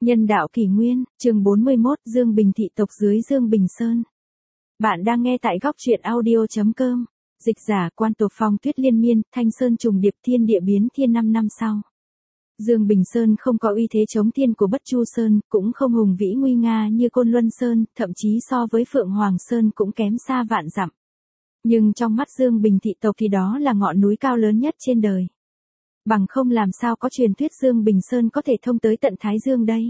Nhân đạo kỷ nguyên, chương 41, Dương Bình thị tộc dưới Dương Bình Sơn. Bạn đang nghe tại góc truyện audio.com. Dịch giả Quan Tộc Phong tuyết liên miên, thanh sơn trùng điệp thiên địa biến thiên 5 năm sau. Dương Bình Sơn không có uy thế chống thiên của Bất Chu Sơn, cũng không hùng vĩ nguy nga như Côn Luân Sơn, thậm chí so với Phượng Hoàng Sơn cũng kém xa vạn dặm. Nhưng trong mắt Dương Bình thị tộc thì đó là ngọn núi cao lớn nhất trên đời. Bằng không làm sao có truyền thuyết Dương Bình Sơn có thể thông tới tận Thái Dương đây.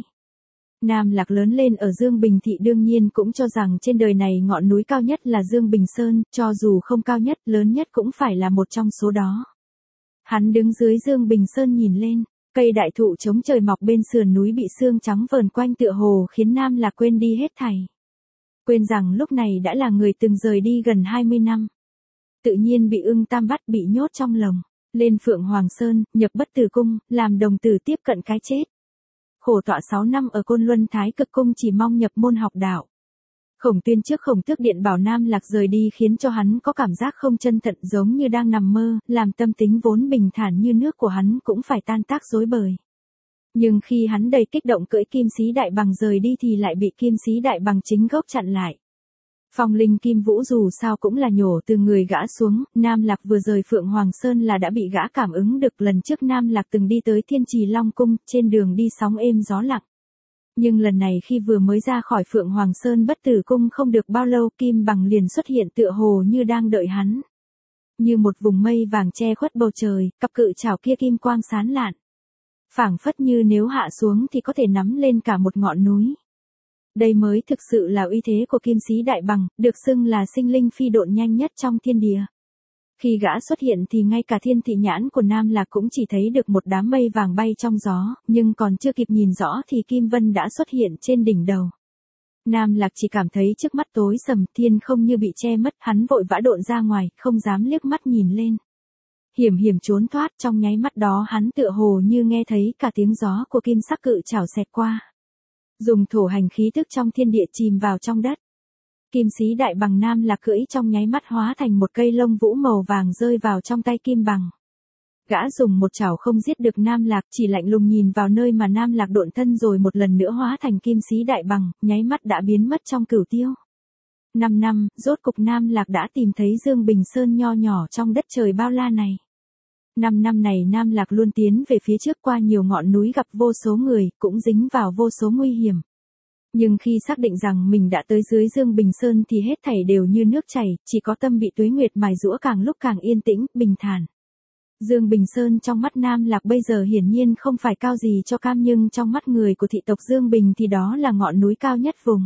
Nam Lạc lớn lên ở Dương Bình thị đương nhiên cũng cho rằng trên đời này ngọn núi cao nhất là Dương Bình Sơn, cho dù không cao nhất, lớn nhất cũng phải là một trong số đó. Hắn đứng dưới Dương Bình Sơn nhìn lên, cây đại thụ chống trời mọc bên sườn núi bị sương trắng vờn quanh tựa hồ khiến Nam Lạc quên đi hết thảy. Quên rằng lúc này đã là người từng rời đi gần 20 năm. Tự nhiên bị ưng tam bắt bị nhốt trong lồng. Lên Phượng Hoàng Sơn, nhập Bất Tử Cung, làm đồng tử tiếp cận cái chết. Khổ tọa 6 năm ở Côn Luân Thái Cực Cung chỉ mong nhập môn học đạo. Khổng Tuyên trước Khổng Tước điện bảo Nam Lạc rời đi khiến cho hắn có cảm giác không chân thật giống như đang nằm mơ, làm tâm tính vốn bình thản như nước của hắn cũng phải tan tác rối bời. Nhưng khi hắn đầy kích động cưỡi Kim Sĩ Đại Bằng rời đi thì lại bị Kim Sĩ Đại Bằng chính gốc chặn lại. Phong linh Kim Vũ dù sao cũng là nhổ từ người gã xuống, Nam Lạc vừa rời Phượng Hoàng Sơn là đã bị gã cảm ứng được. Lần trước Nam Lạc từng đi tới Thiên Trì Long Cung, trên đường đi sóng êm gió lặng. Nhưng lần này khi vừa mới ra khỏi Phượng Hoàng Sơn Bất Tử Cung không được bao lâu, Kim Bằng liền xuất hiện tựa hồ như đang đợi hắn. Như một vùng mây vàng che khuất bầu trời, cặp cự chảo kia kim quang sáng lạn. Phảng phất như nếu hạ xuống thì có thể nắm lên cả một ngọn núi. Đây mới thực sự là uy thế của Kim Sĩ Đại Bằng, được xưng là sinh linh phi độn nhanh nhất trong thiên địa. Khi gã xuất hiện thì ngay cả thiên thị nhãn của Nam Lạc cũng chỉ thấy được một đám mây vàng bay trong gió, nhưng còn chưa kịp nhìn rõ thì Kim Vân đã xuất hiện trên đỉnh đầu. Nam Lạc chỉ cảm thấy trước mắt tối sầm, thiên không như bị che mất, hắn vội vã độn ra ngoài, không dám liếc mắt nhìn lên. Hiểm hiểm trốn thoát, trong nháy mắt đó hắn tựa hồ như nghe thấy cả tiếng gió của kim sắc cự chảo xẹt qua. Dùng thổ hành khí tức trong thiên địa chìm vào trong đất. Kim Sĩ Đại Bằng Nam Lạc cưỡi trong nháy mắt hóa thành một cây lông vũ màu vàng rơi vào trong tay Kim Bằng. Gã dùng một chảo không giết được Nam Lạc, chỉ lạnh lùng nhìn vào nơi mà Nam Lạc độn thân rồi một lần nữa hóa thành Kim Sĩ Đại Bằng, nháy mắt đã biến mất trong cửu tiêu. 5 năm, rốt cục Nam Lạc đã tìm thấy Dương Bình Sơn nho nhỏ trong đất trời bao la này. 5 năm này Nam Lạc luôn tiến về phía trước qua nhiều ngọn núi gặp vô số người, cũng dính vào vô số nguy hiểm. Nhưng khi xác định rằng mình đã tới dưới Dương Bình Sơn thì hết thảy đều như nước chảy, chỉ có tâm bị tuế nguyệt mài giũa càng lúc càng yên tĩnh, bình thản. Dương Bình Sơn trong mắt Nam Lạc bây giờ hiển nhiên không phải cao gì cho cam, nhưng trong mắt người của thị tộc Dương Bình thì đó là ngọn núi cao nhất vùng.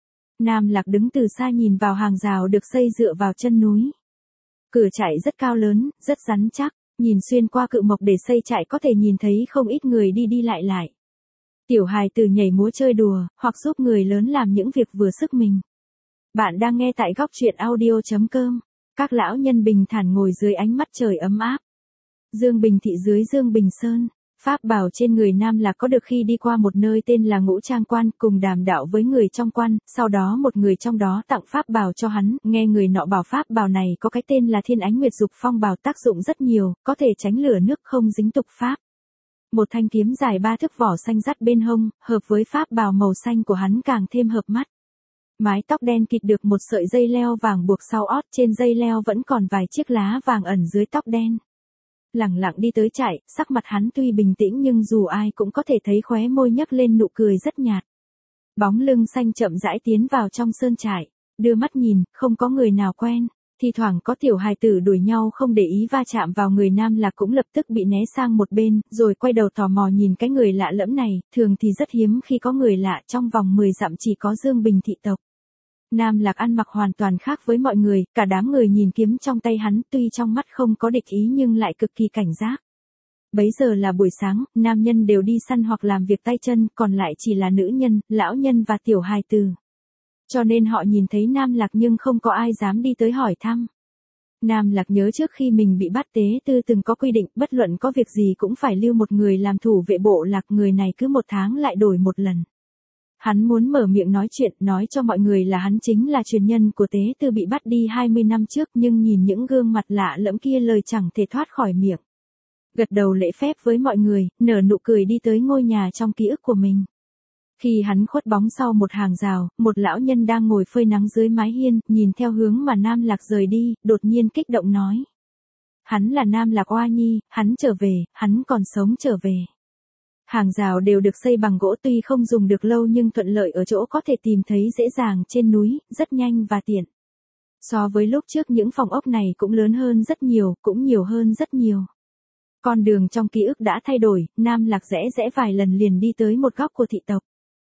Nam Lạc đứng từ xa nhìn vào hàng rào được xây dựa vào chân núi. Cửa trại rất cao lớn, rất rắn chắc. Nhìn xuyên qua cự mộc để xây trại có thể nhìn thấy không ít người đi đi lại lại. Tiểu hài từ nhảy múa chơi đùa, hoặc giúp người lớn làm những việc vừa sức mình. Bạn đang nghe tại góc truyện audio.com. Các lão nhân bình thản ngồi dưới ánh mắt trời ấm áp. Dương Bình thị dưới Dương Bình Sơn. Pháp bảo trên người Nam Lạc có được khi đi qua một nơi tên là Ngũ Trang Quan, cùng đàm đạo với người trong quan, sau đó một người trong đó tặng pháp bảo cho hắn, nghe người nọ bảo pháp bảo này có cái tên là Thiên Ánh Nguyệt Dục Phong bảo, tác dụng rất nhiều, có thể tránh lửa nước không dính tục pháp. Một thanh kiếm dài 3 thước vỏ xanh dắt bên hông, hợp với pháp bảo màu xanh của hắn càng thêm hợp mắt. Mái tóc đen kịt được một sợi dây leo vàng buộc sau ót, trên dây leo vẫn còn vài chiếc lá vàng ẩn dưới tóc đen. Lẳng lặng đi tới trại, sắc mặt hắn tuy bình tĩnh nhưng dù ai cũng có thể thấy khóe môi nhấc lên nụ cười rất nhạt. Bóng lưng xanh chậm rãi tiến vào trong sơn trại, đưa mắt nhìn, không có người nào quen, thi thoảng có tiểu hài tử đuổi nhau không để ý va chạm vào người Nam Lạc cũng lập tức bị né sang một bên, rồi quay đầu tò mò nhìn cái người lạ lẫm này, thường thì rất hiếm khi có người lạ, trong vòng 10 dặm chỉ có Dương Bình thị tộc. Nam Lạc ăn mặc hoàn toàn khác với mọi người, cả đám người nhìn kiếm trong tay hắn, tuy trong mắt không có địch ý nhưng lại cực kỳ cảnh giác. Bấy giờ là buổi sáng, nam nhân đều đi săn hoặc làm việc tay chân, còn lại chỉ là nữ nhân, lão nhân và tiểu hài tử. Cho nên họ nhìn thấy Nam Lạc nhưng không có ai dám đi tới hỏi thăm. Nam Lạc nhớ trước khi mình bị bắt Tế Tư từng có quy định, bất luận có việc gì cũng phải lưu một người làm thủ vệ bộ lạc, người này cứ 1 tháng lại đổi một lần. Hắn muốn mở miệng nói chuyện, nói cho mọi người là hắn chính là truyền nhân của Tế Tư bị bắt đi 20 năm trước, nhưng nhìn những gương mặt lạ lẫm kia lời chẳng thể thoát khỏi miệng. Gật đầu lễ phép với mọi người, nở nụ cười đi tới ngôi nhà trong ký ức của mình. Khi hắn khuất bóng sau một hàng rào, một lão nhân đang ngồi phơi nắng dưới mái hiên, nhìn theo hướng mà Nam Lạc rời đi, đột nhiên kích động nói. Hắn là Nam Lạc Oa Nhi, hắn trở về, hắn còn sống trở về. Hàng rào đều được xây bằng gỗ tuy không dùng được lâu nhưng thuận lợi ở chỗ có thể tìm thấy dễ dàng trên núi, rất nhanh và tiện. So với lúc trước những phòng ốc này cũng lớn hơn rất nhiều, cũng nhiều hơn rất nhiều. Con đường trong ký ức đã thay đổi, Nam Lạc rẽ vài lần liền đi tới một góc của thị tộc.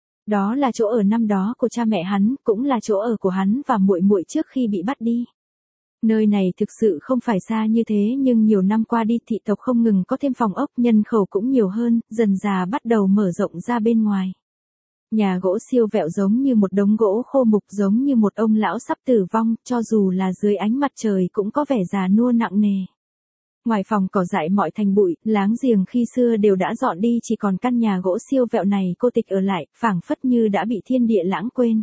Đó là chỗ ở năm đó của cha mẹ hắn, cũng là chỗ ở của hắn và muội muội trước khi bị bắt đi. Nơi này thực sự không phải xa như thế nhưng nhiều năm qua đi thị tộc không ngừng có thêm phòng ốc, nhân khẩu cũng nhiều hơn, dần dà bắt đầu mở rộng ra bên ngoài. Nhà gỗ siêu vẹo giống như một đống gỗ khô mục, giống như một ông lão sắp tử vong, cho dù là dưới ánh mặt trời cũng có vẻ già nua nặng nề. Ngoài phòng cỏ dại mọc thành bụi, láng giềng khi xưa đều đã dọn đi, chỉ còn căn nhà gỗ siêu vẹo này cô tịch ở lại, phảng phất như đã bị thiên địa lãng quên.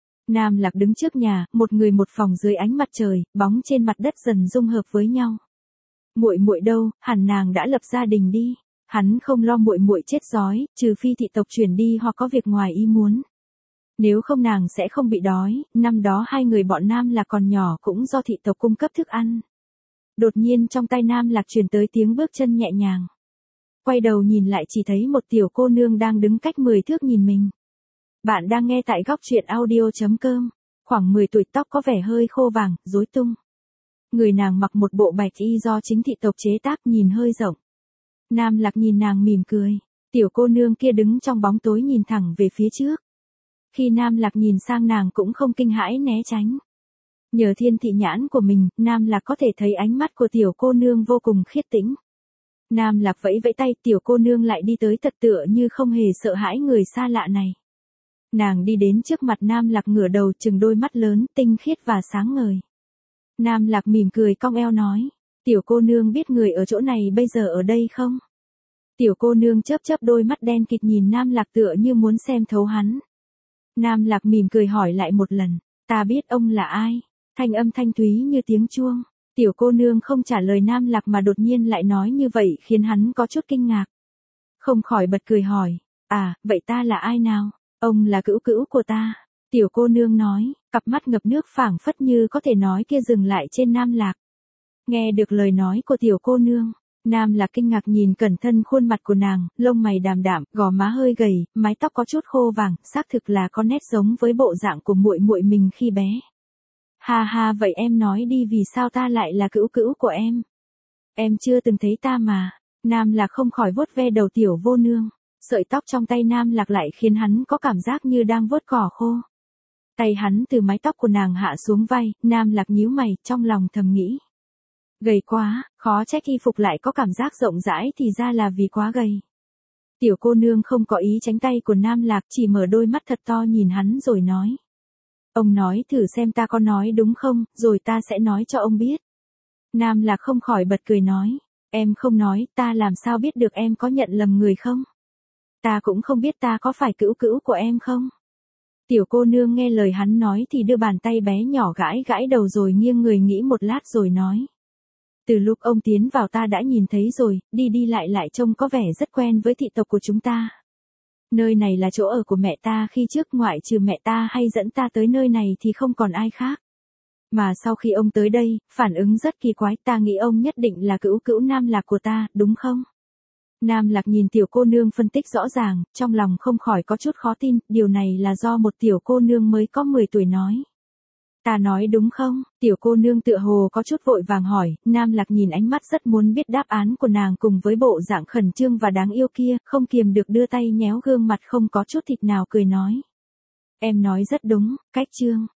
Nam Lạc đứng trước nhà, một người một phòng dưới ánh mặt trời, bóng trên mặt đất dần dung hợp với nhau. Muội muội đâu, hẳn nàng đã lập gia đình đi. Hắn không lo muội muội chết đói, trừ phi thị tộc chuyển đi hoặc có việc ngoài ý muốn. Nếu không nàng sẽ không bị đói, năm đó hai người bọn Nam Lạc còn nhỏ cũng do thị tộc cung cấp thức ăn. Đột nhiên trong tay Nam Lạc truyền tới tiếng bước chân nhẹ nhàng. Quay đầu nhìn lại chỉ thấy một tiểu cô nương đang đứng cách 10 thước nhìn mình. Bạn đang nghe tại góc truyện audio.com, khoảng 10 tuổi, tóc có vẻ hơi khô vàng, rối tung. Người nàng mặc một bộ bạch y do chính thị tộc chế tác, nhìn hơi rộng. Nam Lạc nhìn nàng mỉm cười, tiểu cô nương kia đứng trong bóng tối nhìn thẳng về phía trước. Khi Nam Lạc nhìn sang nàng cũng không kinh hãi né tránh. Nhờ thiên thị nhãn của mình, Nam Lạc có thể thấy ánh mắt của tiểu cô nương vô cùng khiết tĩnh. Nam Lạc vẫy vẫy tay, tiểu cô nương lại đi tới thật tựa như không hề sợ hãi người xa lạ này. Nàng đi đến trước mặt Nam Lạc, ngửa đầu trừng đôi mắt lớn, tinh khiết và sáng ngời. Nam Lạc mỉm cười cong eo nói, tiểu cô nương biết người ở chỗ này bây giờ ở đây không? Tiểu cô nương chớp chớp đôi mắt đen kịt nhìn Nam Lạc tựa như muốn xem thấu hắn. Nam Lạc mỉm cười hỏi lại một lần, ta biết ông là ai? Thanh âm thanh thúy như tiếng chuông. Tiểu cô nương không trả lời Nam Lạc mà đột nhiên lại nói như vậy khiến hắn có chút kinh ngạc. Không khỏi bật cười hỏi, à, vậy ta là ai nào? Ông là cữu cữu của ta. Tiểu cô nương nói, cặp mắt ngập nước phảng phất như có thể nói kia dừng lại trên Nam Lạc. Nghe được lời nói của tiểu cô nương, Nam Lạc kinh ngạc nhìn cẩn thận khuôn mặt của nàng, lông mày đàm đạm, gò má hơi gầy, mái tóc có chút khô vàng, xác thực là có nét giống với bộ dạng của muội muội mình khi bé. Ha ha, vậy em nói đi, vì sao ta lại là cữu cữu của em? Em chưa từng thấy ta mà. Nam Lạc không khỏi vuốt ve đầu tiểu vô nương. Sợi tóc trong tay Nam Lạc lại khiến hắn có cảm giác như đang vuốt cỏ khô. Tay hắn từ mái tóc của nàng hạ xuống vai, Nam Lạc nhíu mày, trong lòng thầm nghĩ. Gầy quá, khó trách y phục lại có cảm giác rộng rãi, thì ra là vì quá gầy. Tiểu cô nương không có ý tránh tay của Nam Lạc, chỉ mở đôi mắt thật to nhìn hắn rồi nói. Ông nói thử xem ta có nói đúng không, rồi ta sẽ nói cho ông biết. Nam Lạc không khỏi bật cười nói. Em không nói, ta làm sao biết được em có nhận lầm người không? Ta cũng không biết ta có phải cữu cữu của em không? Tiểu cô nương nghe lời hắn nói thì đưa bàn tay bé nhỏ gãi gãi đầu rồi nghiêng người nghĩ một lát rồi nói. Từ lúc ông tiến vào ta đã nhìn thấy rồi, đi đi lại lại trông có vẻ rất quen với thị tộc của chúng ta. Nơi này là chỗ ở của mẹ ta khi trước, ngoại trừ mẹ ta hay dẫn ta tới nơi này thì không còn ai khác. Mà sau khi ông tới đây, phản ứng rất kỳ quái, ta nghĩ ông nhất định là cữu cữu Nam Lạc của ta, đúng không? Nam Lạc nhìn tiểu cô nương phân tích rõ ràng, trong lòng không khỏi có chút khó tin, điều này là do một tiểu cô nương mới có 10 tuổi nói. Ta nói đúng không? Tiểu cô nương tựa hồ có chút vội vàng hỏi, Nam Lạc nhìn ánh mắt rất muốn biết đáp án của nàng cùng với bộ dạng khẩn trương và đáng yêu kia, không kiềm được đưa tay nhéo gương mặt không có chút thịt nào cười nói. Em nói rất đúng, cách trương.